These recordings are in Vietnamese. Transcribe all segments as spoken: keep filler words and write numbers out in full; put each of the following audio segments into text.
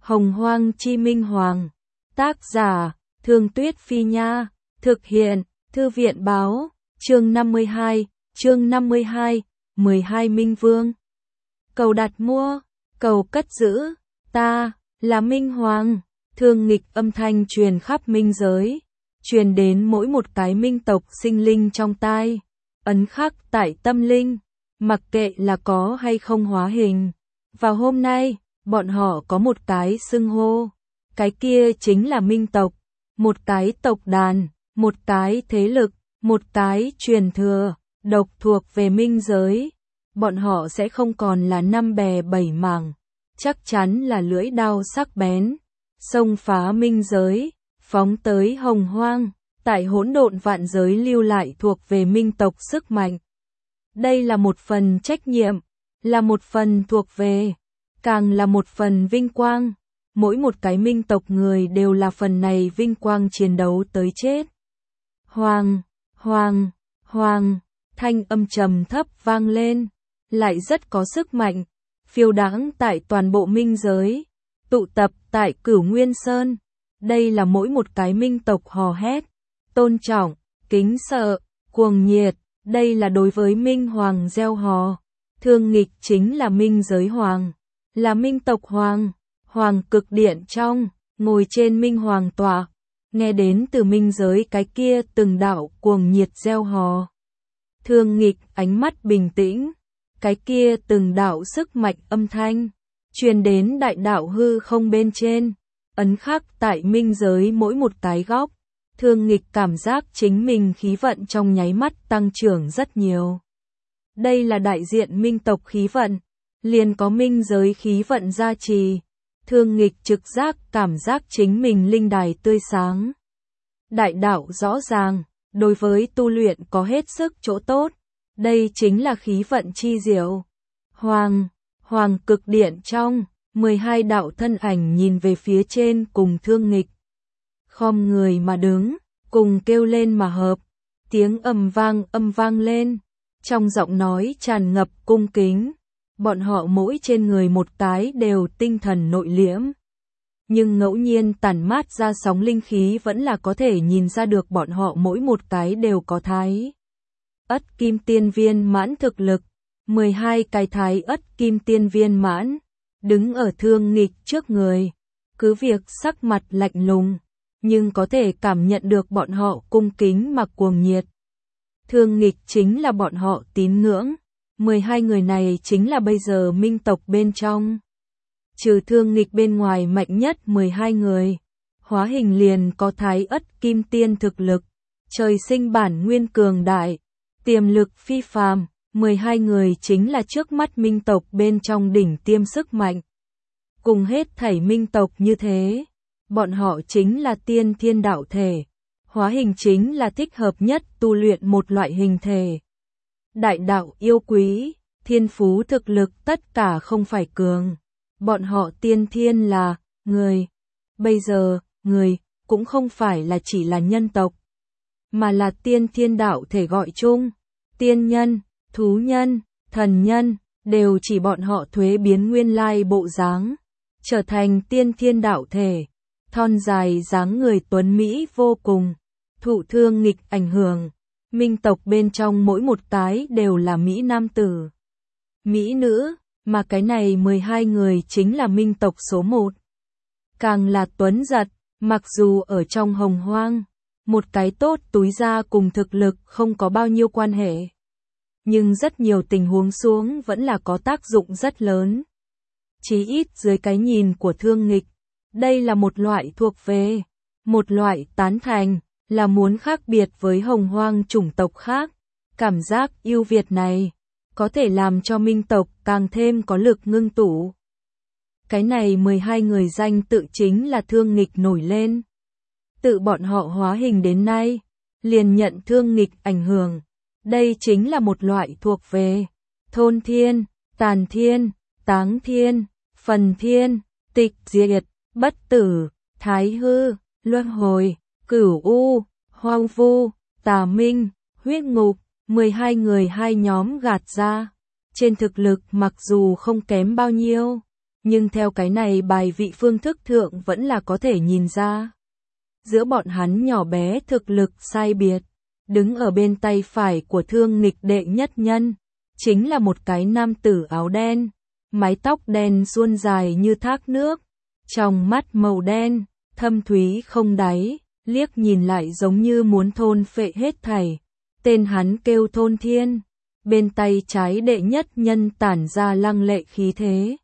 Hồng Hoang Chi Minh Hoàng. Tác giả, Thương Tuyết Phi Nha. Thực hiện, Thư viện Báo. Chương năm mươi hai, chương năm mươi hai, mười hai Minh Vương. Cầu đặt mua, cầu cất giữ, ta, là Minh Hoàng. Thương nghịch âm thanh truyền khắp minh giới, truyền đến mỗi một cái minh tộc sinh linh trong tai, ấn khắc tại tâm linh, mặc kệ là có hay không hóa hình. Và hôm nay, bọn họ có một cái xưng hô, cái kia chính là minh tộc, một cái tộc đàn, một cái thế lực, một cái truyền thừa, độc thuộc về minh giới. Bọn họ sẽ không còn là năm bè bảy mảng, chắc chắn là lưỡi đao sắc bén, xông phá minh giới, phóng tới hồng hoang, tại hỗn độn vạn giới lưu lại thuộc về minh tộc sức mạnh. Đây là một phần trách nhiệm, là một phần thuộc về, càng là một phần vinh quang. Mỗi một cái minh tộc người đều là phần này vinh quang chiến đấu tới chết. Hoàng, hoàng, hoàng, thanh âm trầm thấp vang lên, lại rất có sức mạnh, phiêu đãng tại toàn bộ minh giới, tụ tập tại Cửu Nguyên Sơn. Đây là mỗi một cái minh tộc hò hét, tôn trọng, kính sợ, cuồng nhiệt, đây là đối với minh hoàng gieo hò. Thương nghịch chính là minh giới hoàng, là minh tộc hoàng, hoàng cực điện trong, ngồi trên minh hoàng tọa, nghe đến từ minh giới cái kia từng đạo cuồng nhiệt gieo hò. Thương nghịch ánh mắt bình tĩnh, cái kia từng đạo sức mạnh âm thanh, truyền đến đại đạo hư không bên trên, ấn khắc tại minh giới mỗi một cái góc. Thương nghịch cảm giác chính mình khí vận trong nháy mắt tăng trưởng rất nhiều. Đây là đại diện minh tộc khí vận, liền có minh giới khí vận gia trì. Thương nghịch trực giác cảm giác chính mình linh đài tươi sáng. Đại đạo rõ ràng, đối với tu luyện có hết sức chỗ tốt. Đây chính là khí vận chi diệu. Hoàng, hoàng cực điện trong, mười hai đạo thân ảnh nhìn về phía trên cùng thương nghịch. Khom người mà đứng, cùng kêu lên mà hợp. Tiếng ầm vang âm vang lên, trong giọng nói tràn ngập cung kính. Bọn họ mỗi trên người một cái đều tinh thần nội liễm. Nhưng ngẫu nhiên tản mát ra sóng linh khí vẫn là có thể nhìn ra được bọn họ mỗi một cái đều có thái ất kim tiên viên mãn thực lực. mười hai cái thái ất kim tiên viên mãn, đứng ở thương nghịch trước người. Cứ việc sắc mặt lạnh lùng, nhưng có thể cảm nhận được bọn họ cung kính mà cuồng nhiệt. Thương nghịch chính là bọn họ tín ngưỡng. mười hai người này chính là bây giờ minh tộc bên trong. Trừ thương nghịch bên ngoài mạnh nhất mười hai người. Hóa hình liền có thái ất kim tiên thực lực. Trời sinh bản nguyên cường đại. Tiềm lực phi phàm. mười hai người chính là trước mắt minh tộc bên trong đỉnh tiêm sức mạnh. Cùng hết thảy minh tộc như thế. Bọn họ chính là tiên thiên đạo thể. Hóa hình chính là thích hợp nhất tu luyện một loại hình thể. Đại đạo yêu quý, thiên phú thực lực tất cả không phải cường. Bọn họ tiên thiên là người. Bây giờ, người cũng không phải là chỉ là nhân tộc, mà là tiên thiên đạo thể gọi chung. Tiên nhân, thú nhân, thần nhân, đều chỉ bọn họ thuế biến nguyên lai bộ dáng, trở thành tiên thiên đạo thể. Thon dài dáng người tuấn Mỹ vô cùng, thụ thương nghịch ảnh hưởng. Minh tộc bên trong mỗi một cái đều là Mỹ nam tử, Mỹ nữ, mà cái này mười hai người chính là minh tộc số một. Càng là tuấn giật, mặc dù ở trong hồng hoang, một cái tốt túi ra cùng thực lực không có bao nhiêu quan hệ. Nhưng rất nhiều tình huống xuống vẫn là có tác dụng rất lớn. Chí ít dưới cái nhìn của thương nghịch, đây là một loại thuộc về, một loại tán thành. Là muốn khác biệt với hồng hoang chủng tộc khác. Cảm giác ưu việt này có thể làm cho minh tộc càng thêm có lực ngưng tụ. Cái này mười hai người danh tự chính là thương nghịch nổi lên. Tự bọn họ hóa hình đến nay, liền nhận thương nghịch ảnh hưởng. Đây chính là một loại thuộc về thôn thiên, tàn thiên, táng thiên, phần thiên, tịch diệt, bất tử, thái hư, luân hồi. Cửu U, Hoang Vu, Tà Minh, Huyết Ngục, mười hai người hai nhóm gạt ra. Trên thực lực mặc dù không kém bao nhiêu, Nhưng theo cái này bài vị phương thức thượng vẫn là có thể nhìn ra. Giữa bọn hắn nhỏ bé thực lực sai biệt, đứng ở bên tay phải của Thương Nghịch đệ nhất nhân, chính là một cái nam tử áo đen, mái tóc đen suôn dài như thác nước, trong mắt màu đen, thâm thúy không đáy, liếc nhìn lại giống như muốn thôn phệ hết thảy. Tên hắn kêu Thôn Thiên, bên tay trái đệ nhất nhân tản ra lăng lệ khí thế.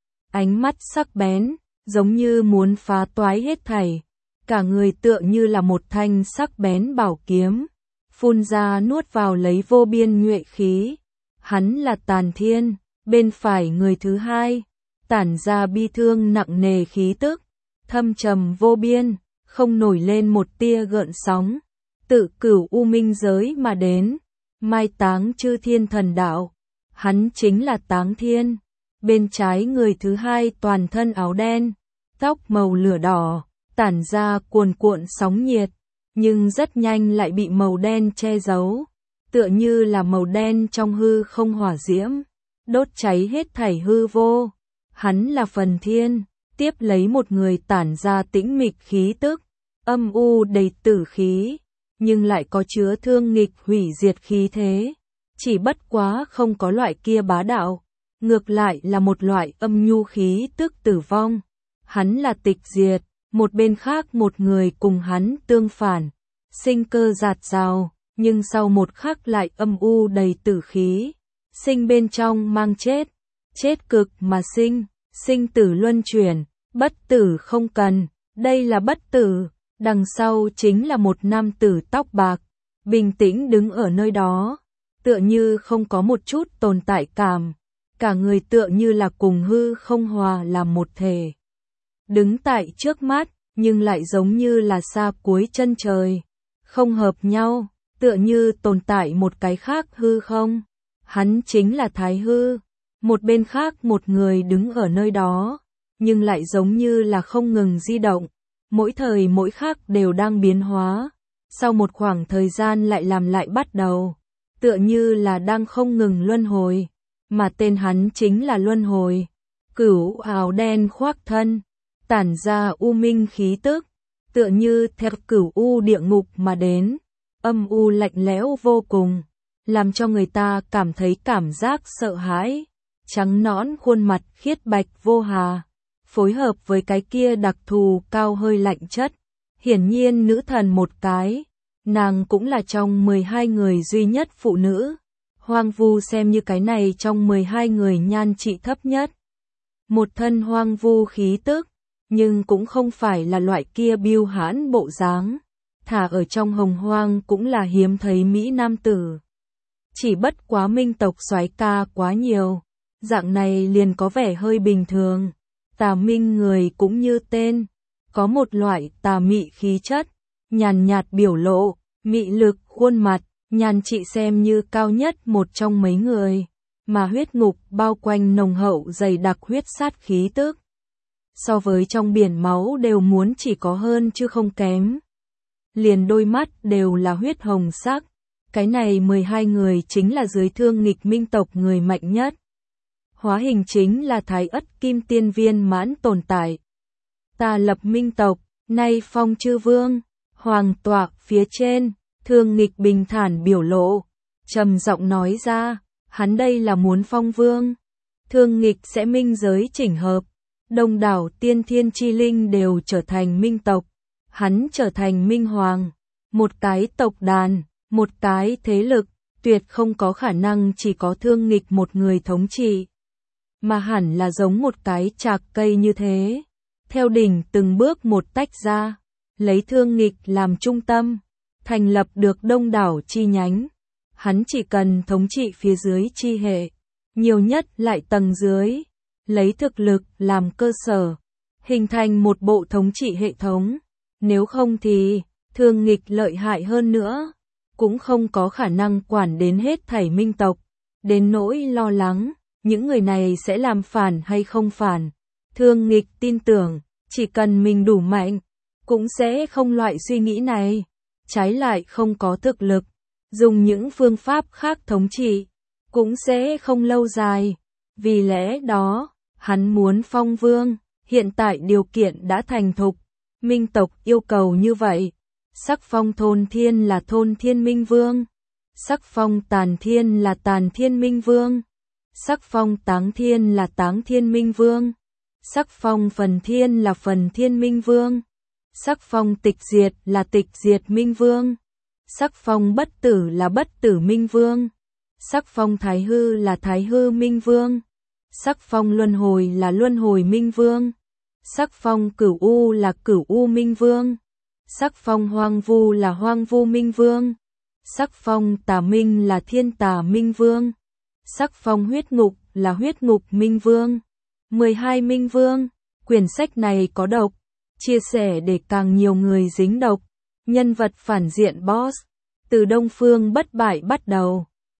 Ánh mắt sắc bén, giống như muốn phá toái hết thảy, cả người tựa như là một thanh sắc bén bảo kiếm, phun ra nuốt vào lấy vô biên nhuệ khí. Hắn là Tàn Thiên, bên phải người thứ hai, tản ra bi thương nặng nề khí tức, thâm trầm vô biên, không nổi lên một tia gợn sóng, tự cửu u minh giới mà đến, mai táng chư thiên thần đạo. Hắn chính là Táng Thiên. Bên trái người thứ hai toàn thân áo đen, tóc màu lửa đỏ, tản ra cuồn cuộn sóng nhiệt, nhưng rất nhanh lại bị màu đen che giấu, tựa như là màu đen trong hư không hỏa diễm, đốt cháy hết thảy hư vô. Hắn là Phần Thiên, tiếp lấy một người tản ra tĩnh mịch khí tức, âm u đầy tử khí, nhưng lại có chứa thương nghịch hủy diệt khí thế, chỉ bất quá không có loại kia bá đạo, ngược lại là một loại âm nhu khí tức tử vong. Hắn là Tịch Diệt, một bên khác một người cùng hắn tương phản, sinh cơ dạt dào, nhưng sau một khắc lại âm u đầy tử khí, sinh bên trong mang chết, chết cực mà sinh, sinh tử luân chuyển, bất tử không cần, đây là bất tử. Đằng sau chính là một nam tử tóc bạc, bình tĩnh đứng ở nơi đó, tựa như không có một chút tồn tại cảm, cả người tựa như là cùng hư không hòa làm một thể. Đứng tại trước mắt, nhưng lại giống như là xa cuối chân trời, không hợp nhau, tựa như tồn tại một cái khác hư không. Hắn chính là Thái Hư, một bên khác một người đứng ở nơi đó, nhưng lại giống như là không ngừng di động. Mỗi thời mỗi khắc đều đang biến hóa, sau một khoảng thời gian lại làm lại bắt đầu, tựa như là đang không ngừng luân hồi, mà tên hắn chính là Luân Hồi. Cửu áo đen khoác thân, tản ra u minh khí tức, tựa như theo cửu u địa ngục mà đến, âm u lạnh lẽo vô cùng, làm cho người ta cảm thấy cảm giác sợ hãi. Trắng nõn khuôn mặt khiết bạch vô hà, phối hợp với cái kia đặc thù cao hơi lạnh chất, hiển nhiên nữ thần một cái, nàng cũng là trong mười hai người duy nhất phụ nữ. Hoang Vu xem như cái này trong mười hai người nhan trị thấp nhất. Một thân hoang vu khí tức, nhưng cũng không phải là loại kia biêu hãn bộ dáng, thả ở trong hồng hoang cũng là hiếm thấy mỹ nam tử. Chỉ bất quá minh tộc soái ca quá nhiều, dạng này liền có vẻ hơi bình thường. Tà minh người cũng như tên, có một loại tà mị khí chất, nhàn nhạt biểu lộ, mị lực khuôn mặt, nhan trị xem như cao nhất một trong mấy người, mà huyết ngục bao quanh nồng hậu dày đặc huyết sát khí tức. So với trong biển máu đều muốn chỉ có hơn chứ không kém. Liền đôi mắt đều là huyết hồng sắc, cái này mười hai người chính là dưới Thương Nghịch minh tộc người mạnh nhất. Hóa hình chính là Thái Ất Kim Tiên viên mãn tồn tại. Ta lập minh tộc, nay phong chư vương, hoàng tọa phía trên, Thương Nghịch bình thản biểu lộ, trầm giọng nói ra, hắn đây là muốn phong vương. Thương Nghịch sẽ minh giới chỉnh hợp, đông đảo tiên thiên chi linh đều trở thành minh tộc, hắn trở thành minh hoàng, một cái tộc đàn, một cái thế lực, tuyệt không có khả năng chỉ có Thương Nghịch một người thống trị, mà hẳn là giống một cái chạc cây như thế, theo đỉnh từng bước một tách ra, lấy Thương Nghịch làm trung tâm, thành lập được đông đảo chi nhánh. Hắn chỉ cần thống trị phía dưới chi hệ, nhiều nhất lại tầng dưới, lấy thực lực làm cơ sở, hình thành một bộ thống trị hệ thống. Nếu không thì, Thương Nghịch lợi hại hơn nữa, cũng không có khả năng quản đến hết thảy minh tộc, đến nỗi lo lắng, những người này sẽ làm phản hay không phản. Thương Nghịch tin tưởng, chỉ cần mình đủ mạnh, cũng sẽ không loại suy nghĩ này, trái lại không có thực lực, dùng những phương pháp khác thống trị, cũng sẽ không lâu dài. Vì lẽ đó, Hắn muốn phong vương, hiện tại điều kiện đã thành thục, minh tộc yêu cầu như vậy. Sắc phong thôn thiên là thôn thiên minh vương. Sắc phong tàn thiên là tàn thiên minh vương. Sắc phong táng thiên là táng thiên minh vương. Sắc phong phần thiên là phần thiên minh vương. Sắc phong tịch diệt là tịch diệt minh vương. Sắc phong bất tử là bất tử minh vương. Sắc phong thái hư là thái hư minh vương. Sắc phong luân hồi là luân hồi minh vương. Sắc phong cửu u là cửu u minh vương. Sắc phong hoang vu là hoang vu minh vương. Sắc phong tà minh là thiên tà minh vương. Sắc phong huyết ngục là huyết ngục minh vương. mười hai minh vương. Quyển sách này có độc. Chia sẻ để càng nhiều người dính độc. Nhân vật phản diện boss. Từ Đông Phương bất bại bắt đầu.